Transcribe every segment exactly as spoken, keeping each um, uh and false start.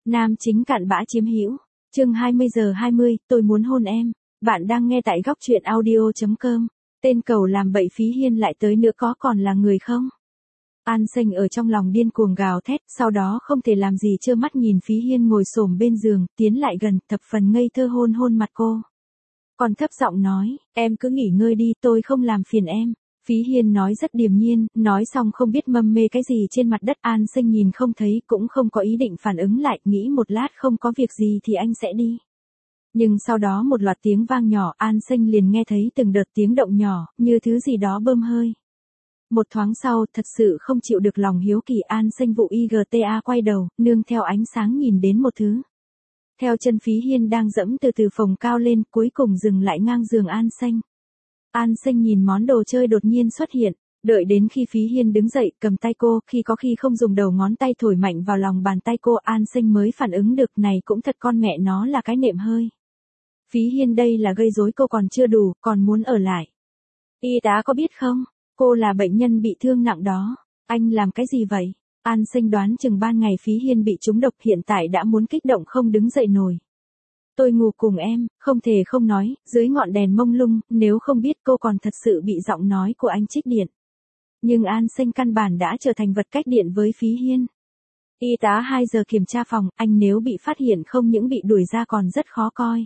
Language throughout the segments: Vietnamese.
Nam chính cặn bã chiếm hữu. Chương hai mươi giờ hai mươi, tôi muốn hôn em. Bạn đang nghe tại góc truyện audio chấm com. Tên cầu làm bậy Phí Hiên lại tới nữa, có còn là người không? An Xanh ở trong lòng điên cuồng gào thét, sau đó không thể làm gì trơ mắt nhìn Phí Hiên ngồi xổm bên giường, tiến lại gần, thập phần ngây thơ hôn hôn mặt cô. Còn thấp giọng nói, em cứ nghỉ ngơi đi, tôi không làm phiền em. Phí Hiên nói rất điềm nhiên, nói xong không biết mâm mê cái gì trên mặt đất. An Xanh nhìn không thấy, cũng không có ý định phản ứng lại, nghĩ một lát không có việc gì thì anh sẽ đi. Nhưng sau đó một loạt tiếng vang nhỏ, An Xanh liền nghe thấy từng đợt tiếng động nhỏ, như thứ gì đó bơm hơi. Một thoáng sau, thật sự không chịu được lòng hiếu kỳ, An Xanh vụ i giê tê a quay đầu, nương theo ánh sáng nhìn đến một thứ. Theo chân Phí Hiên đang dẫm từ từ phồng cao lên, cuối cùng dừng lại ngang giường An Xanh. An Xanh nhìn món đồ chơi đột nhiên xuất hiện, đợi đến khi Phí Hiên đứng dậy, cầm tay cô, khi có khi không dùng đầu ngón tay thổi mạnh vào lòng bàn tay cô, An Xanh mới phản ứng được, này cũng thật con mẹ nó là cái nệm hơi. Phí Hiên đây là gây rối cô còn chưa đủ, còn muốn ở lại. Y tá có biết không, cô là bệnh nhân bị thương nặng đó, anh làm cái gì vậy? An Xanh đoán chừng ban ngày Phí Hiên bị trúng độc, hiện tại đã muốn kích động không đứng dậy nổi. Tôi ngủ cùng em, không thể không nói, dưới ngọn đèn mông lung, nếu không biết cô còn thật sự bị giọng nói của anh trích điện. Nhưng An Xanh căn bản đã trở thành vật cách điện với Phí Hiên. Y tá hai giờ kiểm tra phòng, anh nếu bị phát hiện không những bị đuổi ra còn rất khó coi.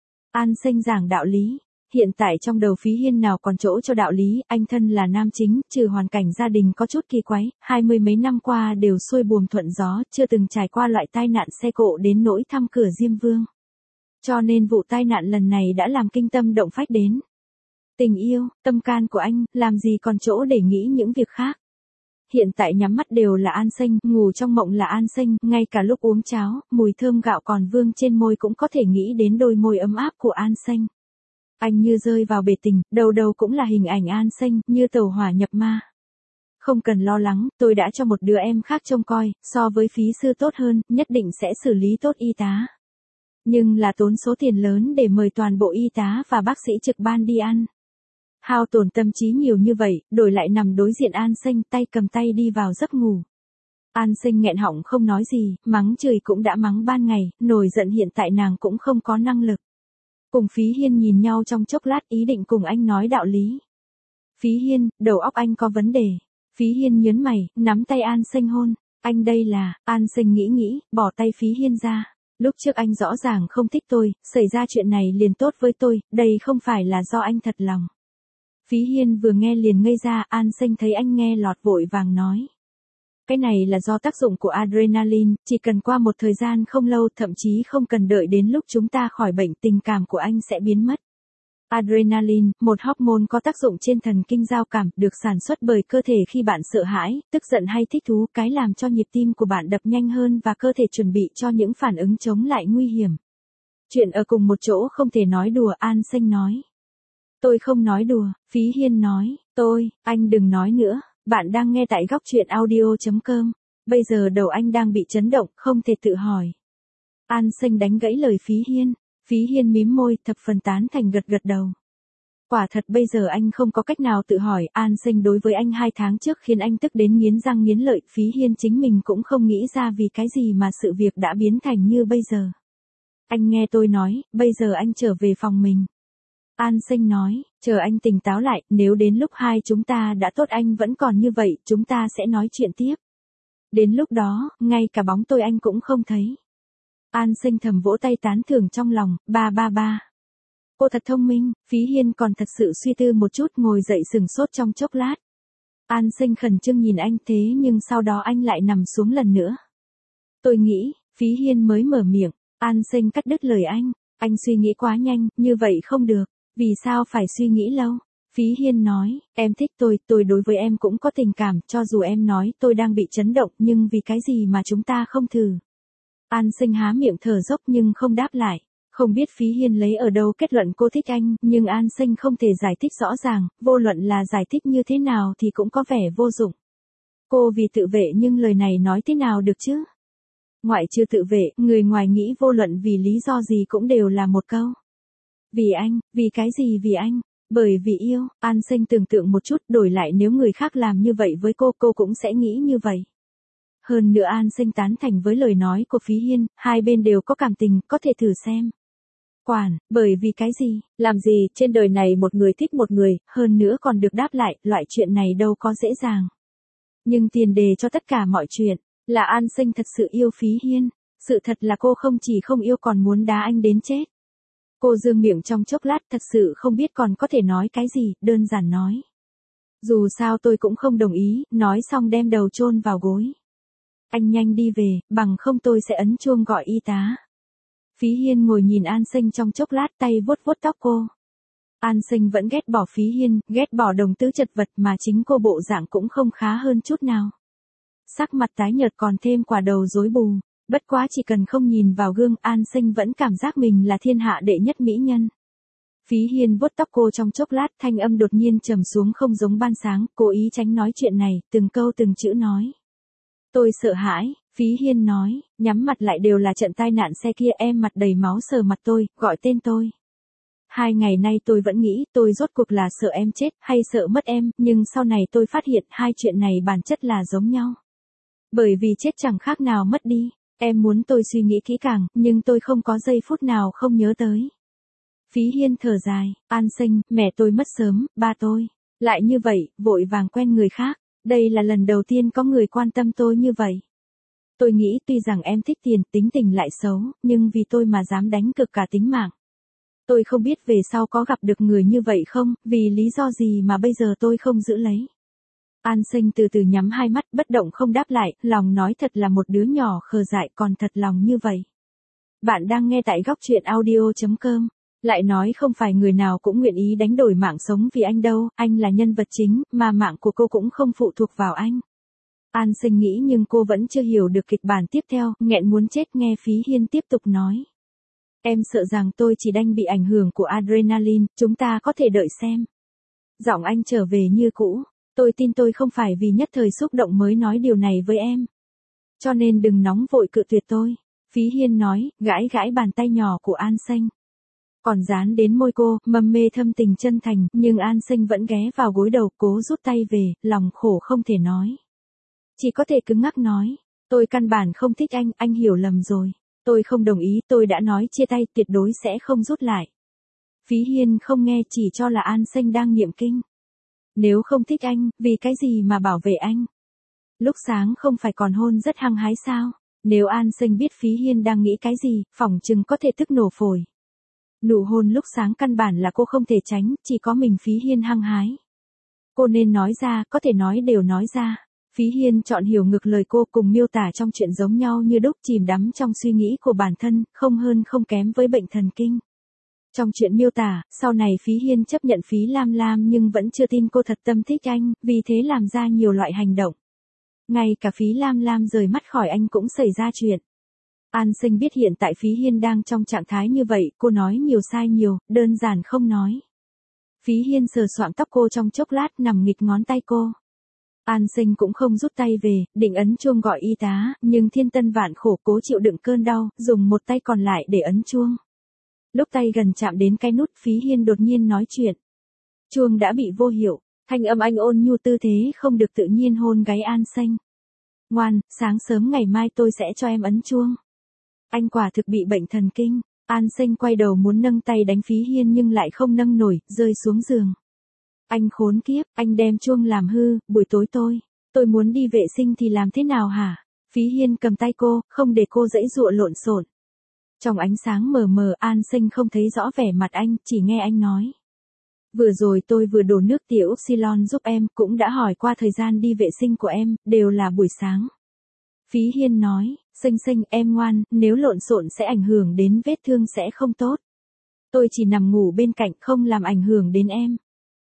An Xanh giảng đạo lý. Hiện tại trong đầu Phí Hiên nào còn chỗ cho đạo lý, anh thân là nam chính, trừ hoàn cảnh gia đình có chút kỳ quái, hai mươi mấy năm qua đều xuôi buồm thuận gió, chưa từng trải qua loại tai nạn xe cộ đến nỗi thăm cửa Diêm Vương. Cho nên vụ tai nạn lần này đã làm kinh tâm động phách đến. Tình yêu, tâm can của anh, làm gì còn chỗ để nghĩ những việc khác. Hiện tại nhắm mắt đều là An Xanh, ngủ trong mộng là An Xanh, ngay cả lúc uống cháo, mùi thơm gạo còn vương trên môi cũng có thể nghĩ đến đôi môi ấm áp của An Xanh. Anh như rơi vào bể tình, đầu đầu cũng là hình ảnh An Xanh, như tàu hỏa nhập ma. Không cần lo lắng, tôi đã cho một đứa em khác trông coi, so với Phí sư tốt hơn, nhất định sẽ xử lý tốt y tá. Nhưng là tốn số tiền lớn để mời toàn bộ y tá và bác sĩ trực ban đi ăn. Hao tổn tâm trí nhiều như vậy, đổi lại nằm đối diện An Xanh, tay cầm tay đi vào giấc ngủ. An Xanh nghẹn họng không nói gì, mắng chửi cũng đã mắng ban ngày, nổi giận hiện tại nàng cũng không có năng lực. Cùng Phí Hiên nhìn nhau trong chốc lát, ý định cùng anh nói đạo lý. Phí Hiên, đầu óc anh có vấn đề. Phí Hiên nhớn mày, nắm tay An Xanh hôn. Anh đây là, An Xanh nghĩ nghĩ, bỏ tay Phí Hiên ra. Lúc trước anh rõ ràng không thích tôi, xảy ra chuyện này liền tốt với tôi, đây không phải là do anh thật lòng. Phí Hiên vừa nghe liền ngây ra, An Xanh thấy anh nghe lọt vội vàng nói. Cái này là do tác dụng của adrenaline, chỉ cần qua một thời gian không lâu, thậm chí không cần đợi đến lúc chúng ta khỏi bệnh, tình cảm của anh sẽ biến mất. Adrenaline, một hormone có tác dụng trên thần kinh giao cảm, được sản xuất bởi cơ thể khi bạn sợ hãi, tức giận hay thích thú, cái làm cho nhịp tim của bạn đập nhanh hơn và cơ thể chuẩn bị cho những phản ứng chống lại nguy hiểm. Chuyện ở cùng một chỗ không thể nói đùa, An Xanh nói. Tôi không nói đùa, Phí Hiên nói, tôi, anh đừng nói nữa, bạn đang nghe tại góc truyện audio chấm com. Bây giờ đầu anh đang bị chấn động, không thể tự hỏi. An Xanh đánh gãy lời Phí Hiên. Phí Hiên mím môi, thập phần tán thành gật gật đầu. Quả thật bây giờ anh không có cách nào tự hỏi, An Xanh đối với anh hai tháng trước khiến anh tức đến nghiến răng nghiến lợi, Phí Hiên chính mình cũng không nghĩ ra vì cái gì mà sự việc đã biến thành như bây giờ. Anh nghe tôi nói, bây giờ anh trở về phòng mình. An Xanh nói, chờ anh tỉnh táo lại, nếu đến lúc hai chúng ta đã tốt anh vẫn còn như vậy, chúng ta sẽ nói chuyện tiếp. Đến lúc đó, ngay cả bóng tôi anh cũng không thấy. An Xanh thầm vỗ tay tán thưởng trong lòng, ba ba ba. Cô thật thông minh, Phí Hiên còn thật sự suy tư một chút, ngồi dậy sừng sốt trong chốc lát. An Xanh khẩn trương nhìn anh, thế nhưng sau đó anh lại nằm xuống lần nữa. Tôi nghĩ, Phí Hiên mới mở miệng, An Xanh cắt đứt lời anh, anh suy nghĩ quá nhanh, như vậy không được, vì sao phải suy nghĩ lâu? Phí Hiên nói, em thích tôi, tôi đối với em cũng có tình cảm, cho dù em nói tôi đang bị chấn động, nhưng vì cái gì mà chúng ta không thử? An Xanh há miệng thở dốc nhưng không đáp lại, không biết Phí Hiên lấy ở đâu kết luận cô thích anh, nhưng An Xanh không thể giải thích rõ ràng, vô luận là giải thích như thế nào thì cũng có vẻ vô dụng. Cô vì tự vệ nhưng lời này nói thế nào được chứ? Ngoại trừ tự vệ, người ngoài nghĩ vô luận vì lý do gì cũng đều là một câu. Vì anh, vì cái gì vì anh? Bởi vì yêu, An Xanh tưởng tượng một chút, đổi lại nếu người khác làm như vậy với cô, cô cũng sẽ nghĩ như vậy. hơn nữa An Sinh tán thành với lời nói của Phí Hiên, hai bên đều có cảm tình, có thể thử xem. Quản, bởi vì cái gì, làm gì, trên đời này một người thích một người, hơn nữa còn được đáp lại, loại chuyện này đâu có dễ dàng. Nhưng tiền đề cho tất cả mọi chuyện, là An Sinh thật sự yêu Phí Hiên, sự thật là cô không chỉ không yêu còn muốn đá anh đến chết. Cô dương miệng trong chốc lát thật sự không biết còn có thể nói cái gì, đơn giản nói. Dù sao tôi cũng không đồng ý, nói xong đem đầu chôn vào gối. Anh nhanh đi về, bằng không tôi sẽ ấn chuông gọi y tá. Phí Hiên ngồi nhìn An Sinh trong chốc lát tay vuốt vuốt tóc cô. An Sinh vẫn ghét bỏ Phí Hiên, ghét bỏ đồng tứ chật vật mà chính cô bộ dạng cũng không khá hơn chút nào. Sắc mặt tái nhợt còn thêm quả đầu rối bù, bất quá chỉ cần không nhìn vào gương An Sinh vẫn cảm giác mình là thiên hạ đệ nhất mỹ nhân. Phí Hiên vuốt tóc cô trong chốc lát thanh âm đột nhiên trầm xuống không giống ban sáng, cố ý tránh nói chuyện này, từng câu từng chữ nói. Tôi sợ hãi, Phí Hiên nói, nhắm mặt lại đều là trận tai nạn xe kia em mặt đầy máu sờ mặt tôi, gọi tên tôi. Hai ngày nay tôi vẫn nghĩ tôi rốt cuộc là sợ em chết hay sợ mất em, nhưng sau này tôi phát hiện hai chuyện này bản chất là giống nhau. Bởi vì chết chẳng khác nào mất đi, em muốn tôi suy nghĩ kỹ càng, nhưng tôi không có giây phút nào không nhớ tới. Phí Hiên thở dài, An Sinh, mẹ tôi mất sớm, ba tôi. Lại như vậy, vội vàng quen người khác, đây là lần đầu tiên có người quan tâm tôi như vậy. Tôi nghĩ tuy rằng em thích tiền, tính tình lại xấu, nhưng vì tôi mà dám đánh cược cả tính mạng. Tôi không biết về sau có gặp được người như vậy không, vì lý do gì mà bây giờ tôi không giữ lấy. An Sinh từ từ nhắm hai mắt bất động không đáp lại, lòng nói thật là một đứa nhỏ khờ dại còn thật lòng như vậy. Bạn đang nghe tại góc truyện audio chấm com. Lại nói không phải người nào cũng nguyện ý đánh đổi mạng sống vì anh đâu, anh là nhân vật chính, mà mạng của cô cũng không phụ thuộc vào anh. An Sinh nghĩ nhưng cô vẫn chưa hiểu được kịch bản tiếp theo, nghẹn muốn chết nghe Phí Hiên tiếp tục nói. Em sợ rằng tôi chỉ đang bị ảnh hưởng của adrenaline, chúng ta có thể đợi xem. Giọng anh trở về như cũ, tôi tin tôi không phải vì nhất thời xúc động mới nói điều này với em. Cho nên đừng nóng vội cự tuyệt tôi. Phí Hiên nói, gãi gãi bàn tay nhỏ của An Sinh. Còn dán đến môi cô, mầm mê thâm tình chân thành, nhưng An Sinh vẫn ghé vào gối đầu cố rút tay về, lòng khổ không thể nói. Chỉ có thể cứng ngắc nói, tôi căn bản không thích anh, anh hiểu lầm rồi. Tôi không đồng ý, tôi đã nói chia tay tuyệt đối sẽ không rút lại. Phí Hiên không nghe chỉ cho là An Sinh đang niệm kinh. Nếu không thích anh, vì cái gì mà bảo vệ anh? Lúc sáng không phải còn hôn rất hăng hái sao? Nếu An Sinh biết Phí Hiên đang nghĩ cái gì, phỏng chừng có thể tức nổ phổi. Nụ hôn lúc sáng căn bản là cô không thể tránh, chỉ có mình Phí Hiên hăng hái. Cô nên nói ra, có thể nói đều nói ra. Phí Hiên chọn hiểu ngược lời cô cùng miêu tả trong chuyện giống nhau như đúc chìm đắm trong suy nghĩ của bản thân, không hơn không kém với bệnh thần kinh. Trong chuyện miêu tả, sau này Phí Hiên chấp nhận Phí Lam Lam nhưng vẫn chưa tin cô thật tâm thích anh, vì thế làm ra nhiều loại hành động. Ngay cả Phí Lam Lam rời mắt khỏi anh cũng xảy ra chuyện. An Sinh biết hiện tại Phí Hiên đang trong trạng thái như vậy, cô nói nhiều sai nhiều, đơn giản không nói. Phí Hiên sờ soạng tóc cô trong chốc lát nằm nghịch ngón tay cô. An Sinh cũng không rút tay về, định ấn chuông gọi y tá, nhưng thiên tân vạn khổ cố chịu đựng cơn đau, dùng một tay còn lại để ấn chuông. Lúc tay gần chạm đến cái nút Phí Hiên đột nhiên nói chuyện. Chuông đã bị vô hiệu, thanh âm anh ôn nhu tư thế không được tự nhiên hôn gáy An Sinh. Ngoan, sáng sớm ngày mai tôi sẽ cho em ấn chuông. Anh quả thực bị bệnh thần kinh. An Sinh quay đầu muốn nâng tay đánh Phí Hiên nhưng lại không nâng nổi, rơi xuống giường. Anh khốn kiếp, anh đem chuông làm hư, buổi tối tôi, tôi muốn đi vệ sinh thì làm thế nào hả? Phí Hiên cầm tay cô, không để cô dãy dụa lộn xộn. Trong ánh sáng mờ mờ An Sinh không thấy rõ vẻ mặt anh, chỉ nghe anh nói. Vừa rồi tôi vừa đổ nước tiểu Upsilon giúp em, cũng đã hỏi qua thời gian đi vệ sinh của em, đều là buổi sáng. Phí Hiên nói, Sinh Sinh em ngoan, nếu lộn xộn sẽ ảnh hưởng đến vết thương sẽ không tốt. Tôi chỉ nằm ngủ bên cạnh không làm ảnh hưởng đến em.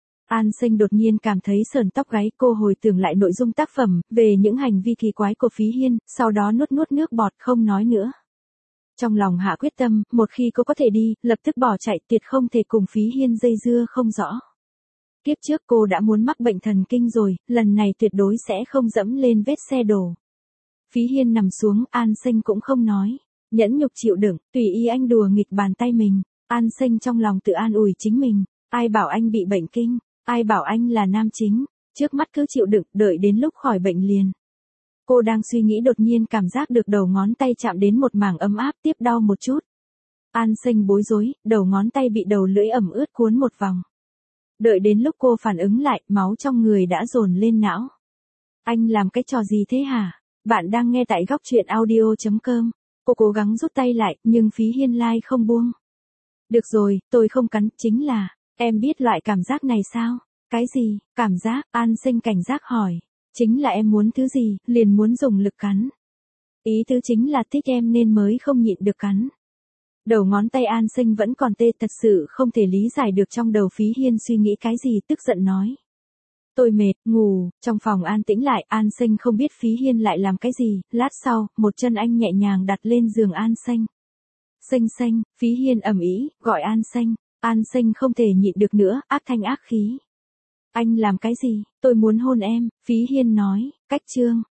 An Sinh đột nhiên cảm thấy sờn tóc gáy, cô hồi tưởng lại nội dung tác phẩm, về những hành vi kỳ quái của Phí Hiên, sau đó nuốt nuốt nước bọt không nói nữa. Trong lòng hạ quyết tâm, một khi cô có thể đi, lập tức bỏ chạy tuyệt không thể cùng Phí Hiên dây dưa không rõ. Kiếp trước cô đã muốn mắc bệnh thần kinh rồi, lần này tuyệt đối sẽ không dẫm lên vết xe đổ. Phí Hiên nằm xuống, An Sinh cũng không nói. Nhẫn nhục chịu đựng, tùy ý anh đùa nghịch bàn tay mình. An Sinh trong lòng tự an ủi chính mình. Ai bảo anh bị bệnh kinh, ai bảo anh là nam chính. Trước mắt cứ chịu đựng, đợi đến lúc khỏi bệnh liền. Cô đang suy nghĩ đột nhiên cảm giác được đầu ngón tay chạm đến một mảng ấm áp tiếp đau một chút. An Sinh bối rối, đầu ngón tay bị đầu lưỡi ẩm ướt cuốn một vòng. Đợi đến lúc cô phản ứng lại, máu trong người đã dồn lên não. Anh làm cái trò gì thế hả? Bạn đang nghe tại góc chuyện audio chấm com. Cô cố gắng rút tay lại, nhưng Phí Hiên lai không buông. Được rồi, tôi không cắn, chính là, em biết loại cảm giác này sao? Cái gì? Cảm giác? An Sinh cảnh giác hỏi. Chính là em muốn thứ gì, liền muốn dùng lực cắn. Ý tứ chính là thích em nên mới không nhịn được cắn. Đầu ngón tay An Sinh vẫn còn tê, thật sự không thể lý giải được trong đầu Phí Hiên suy nghĩ cái gì, tức giận nói. Tôi mệt, ngủ. Trong phòng an tĩnh lại, An Sinh không biết Phí Hiên lại làm cái gì. Lát sau, một chân anh nhẹ nhàng đặt lên giường An Sinh. Sinh Sinh, Phí Hiên ầm ĩ gọi An Sinh. An Sinh không thể nhịn được nữa, ác thanh ác khí. Anh làm cái gì? Tôi muốn hôn em, Phí Hiên nói. Cách chương.